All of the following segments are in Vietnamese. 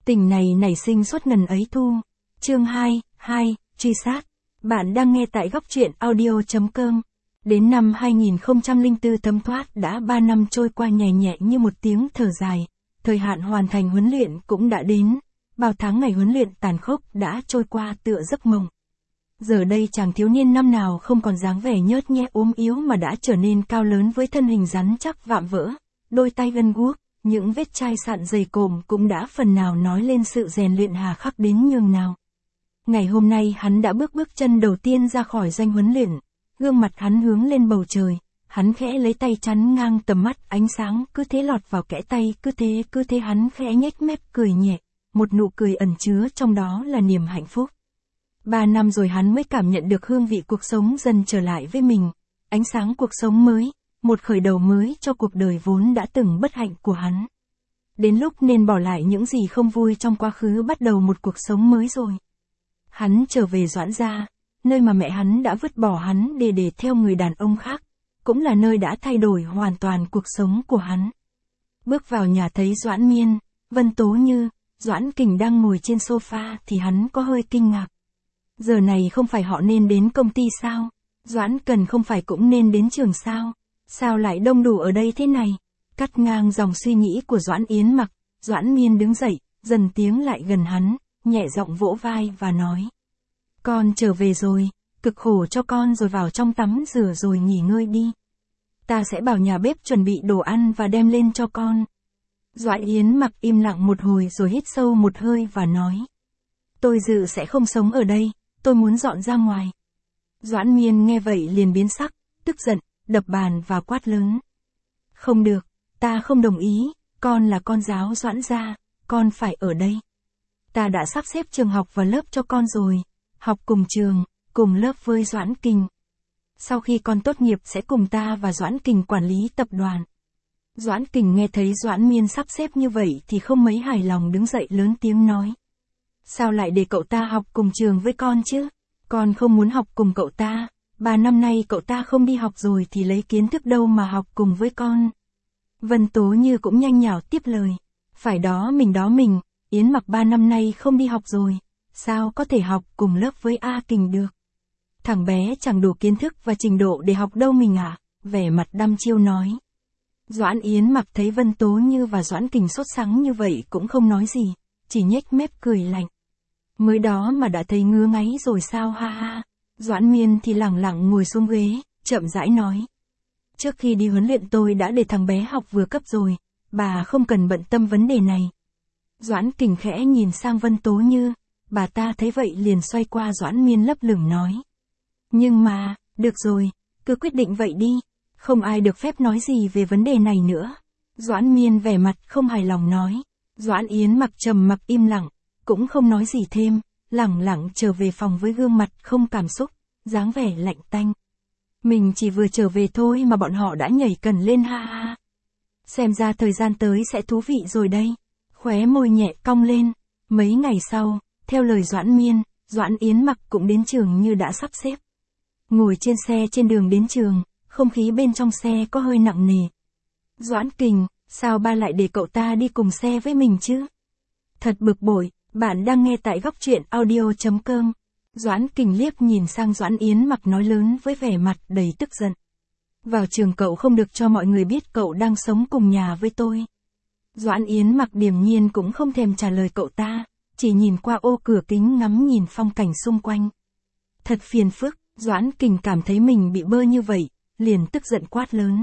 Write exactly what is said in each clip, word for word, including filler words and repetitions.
Tình này nảy sinh suốt ngần ấy thu. Chương hai, hai, truy sát. Bạn đang nghe tại góc truyện audio chấm com. Đến năm hai nghìn không trăm lẻ bốn thấm thoát đã ba năm trôi qua nhẹ nhẹ như một tiếng thở dài. Thời hạn hoàn thành huấn luyện cũng đã đến. Bao tháng ngày huấn luyện tàn khốc đã trôi qua tựa giấc mộng. Giờ đây chàng thiếu niên năm nào không còn dáng vẻ nhớt nhẹ ốm yếu mà đã trở nên cao lớn với thân hình rắn chắc vạm vỡ, đôi tay gân guốc, những vết chai sạn dày cộm cũng đã phần nào nói lên sự rèn luyện hà khắc đến nhường nào. Ngày hôm nay hắn đã bước bước chân đầu tiên ra khỏi doanh huấn luyện, gương mặt hắn hướng lên bầu trời, hắn khẽ lấy tay chắn ngang tầm mắt, ánh sáng cứ thế lọt vào kẽ tay, cứ thế cứ thế hắn khẽ nhếch mép cười nhẹ, một nụ cười ẩn chứa trong đó là niềm hạnh phúc. Ba năm rồi hắn mới cảm nhận được hương vị cuộc sống dần trở lại với mình, ánh sáng cuộc sống mới, một khởi đầu mới cho cuộc đời vốn đã từng bất hạnh của hắn. Đến lúc nên bỏ lại những gì không vui trong quá khứ, bắt đầu một cuộc sống mới rồi. Hắn trở về Doãn gia, nơi mà mẹ hắn đã vứt bỏ hắn để để theo người đàn ông khác, cũng là nơi đã thay đổi hoàn toàn cuộc sống của hắn. Bước vào nhà thấy Doãn Miên, Vân Tố Như, Doãn Kình đang ngồi trên sofa thì hắn có hơi kinh ngạc. Giờ này không phải họ nên đến công ty sao? Doãn Cần không phải cũng nên đến trường sao? Sao lại đông đủ ở đây thế này? Cắt ngang dòng suy nghĩ của Doãn Yến Mặc, Doãn Miên đứng dậy, dần tiến lại gần hắn, nhẹ giọng vỗ vai và nói. Con trở về rồi, cực khổ cho con rồi, vào trong tắm rửa rồi nghỉ ngơi đi. Ta sẽ bảo nhà bếp chuẩn bị đồ ăn và đem lên cho con. Doãn Yến Mặc im lặng một hồi rồi hít sâu một hơi và nói. Tôi dự sẽ không sống ở đây, tôi muốn dọn ra ngoài. Doãn Miên nghe vậy liền biến sắc, tức giận, đập bàn và quát lớn. Không được, ta không đồng ý, con là con giáo Doãn gia, con phải ở đây. Ta đã sắp xếp trường học và lớp cho con rồi, học cùng trường, cùng lớp với Doãn Kình. Sau khi con tốt nghiệp sẽ cùng ta và Doãn Kình quản lý tập đoàn. Doãn Kình nghe thấy Doãn Miên sắp xếp như vậy thì không mấy hài lòng, đứng dậy lớn tiếng nói. Sao lại để cậu ta học cùng trường với con chứ? Con không muốn học cùng cậu ta, ba năm nay cậu ta không đi học rồi thì lấy kiến thức đâu mà học cùng với con. Vân Tố Như cũng nhanh nhảu tiếp lời. Phải đó mình đó mình, Yến Mặc ba năm nay không đi học rồi, sao có thể học cùng lớp với A Kình được? Thằng bé chẳng đủ kiến thức và trình độ để học đâu mình à? Vẻ mặt đăm chiêu nói. Doãn Yến Mặc thấy Vân Tố Như và Doãn Kình sốt sắng như vậy cũng không nói gì, chỉ nhếch mép cười lạnh. Mới đó mà đã thấy ngứa ngáy rồi sao, ha ha. Doãn Miên thì lẳng lặng ngồi xuống ghế, chậm rãi nói. Trước khi đi huấn luyện tôi đã để thằng bé học vừa cấp rồi, bà không cần bận tâm vấn đề này. Doãn Kình khẽ nhìn sang Vân Tố Như, bà ta thấy vậy liền xoay qua Doãn Miên lấp lửng nói. Nhưng mà, được rồi, cứ quyết định vậy đi, không ai được phép nói gì về vấn đề này nữa. Doãn Miên vẻ mặt không hài lòng nói. Doãn Yến Mặc trầm mặc im lặng, cũng không nói gì thêm, lẳng lặng trở về phòng với gương mặt không cảm xúc, dáng vẻ lạnh tanh. Mình chỉ vừa trở về thôi mà bọn họ đã nhảy cẩn lên, ha ha. Xem ra thời gian tới sẽ thú vị rồi đây. Khóe môi nhẹ cong lên. Mấy ngày sau, theo lời Doãn Miên, Doãn Yến Mặc cũng đến trường như đã sắp xếp. Ngồi trên xe trên đường đến trường, không khí bên trong xe có hơi nặng nề. Doãn Kình, sao ba lại để cậu ta đi cùng xe với mình chứ? Thật bực bội. Bạn đang nghe tại góc truyện audio chấm com. Doãn Kình liếc nhìn sang Doãn Yến Mặc nói lớn với vẻ mặt đầy tức giận. Vào trường cậu không được cho mọi người biết cậu đang sống cùng nhà với tôi. Doãn Yến Mặc điềm nhiên cũng không thèm trả lời cậu ta, chỉ nhìn qua ô cửa kính ngắm nhìn phong cảnh xung quanh. Thật phiền phức, Doãn Kình cảm thấy mình bị bơ như vậy, liền tức giận quát lớn.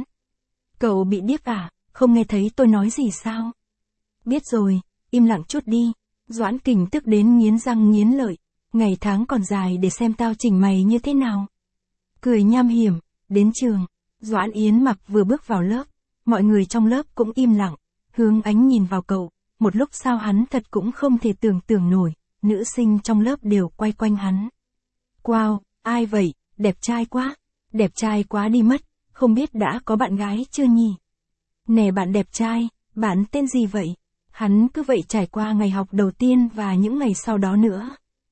Cậu bị điếc à, không nghe thấy tôi nói gì sao? Biết rồi, im lặng chút đi. Doãn Kình tức đến nghiến răng nghiến lợi, ngày tháng còn dài để xem tao chỉnh mày như thế nào. Cười nham hiểm, đến trường, Doãn Yến Mặc vừa bước vào lớp, mọi người trong lớp cũng im lặng, hướng ánh nhìn vào cậu, một lúc sau hắn thật cũng không thể tưởng tượng nổi, nữ sinh trong lớp đều quay quanh hắn. Wow, ai vậy, đẹp trai quá, đẹp trai quá đi mất, không biết đã có bạn gái chưa nhỉ? Nè bạn đẹp trai, bạn tên gì vậy? Hắn cứ vậy trải qua ngày học đầu tiên và những ngày sau đó nữa.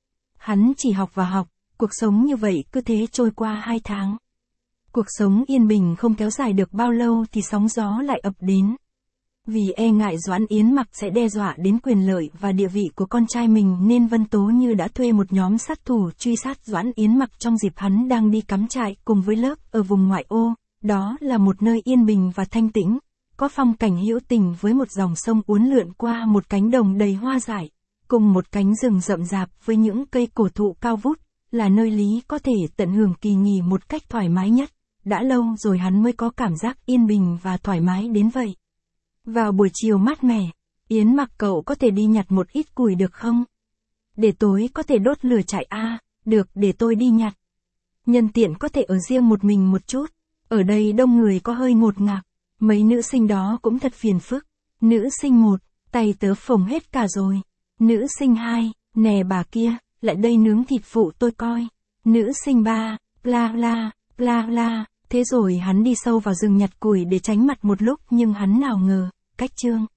Hắn chỉ học và học, cuộc sống như vậy cứ thế trôi qua hai tháng. Cuộc sống yên bình không kéo dài được bao lâu thì sóng gió lại ập đến. Vì e ngại Doãn Yến Mặc sẽ đe dọa đến quyền lợi và địa vị của con trai mình nên Vân Tố Như đã thuê một nhóm sát thủ truy sát Doãn Yến Mặc trong dịp hắn đang đi cắm trại cùng với lớp ở vùng ngoại ô. Đó là một nơi yên bình và thanh tĩnh, có phong cảnh hữu tình với một dòng sông uốn lượn qua một cánh đồng đầy hoa dại, cùng một cánh rừng rậm rạp với những cây cổ thụ cao vút, là nơi Lý có thể tận hưởng kỳ nghỉ một cách thoải mái nhất. Đã lâu rồi hắn mới có cảm giác yên bình và thoải mái đến vậy. Vào buổi chiều mát mẻ, Yến Mặc cậu có thể đi nhặt một ít củi được không? Để tối có thể đốt lửa trại à, được để tôi đi nhặt. Nhân tiện có thể ở riêng một mình một chút, ở đây đông người có hơi ngột ngạt, mấy nữ sinh đó cũng thật phiền phức. Nữ sinh một, tay tớ phồng hết cả rồi. Nữ sinh hai, nè bà kia, lại đây nướng thịt phụ tôi coi. Nữ sinh ba, bla bla, bla bla. Thế rồi hắn đi sâu vào rừng nhặt củi để tránh mặt một lúc nhưng hắn nào ngờ, cách chương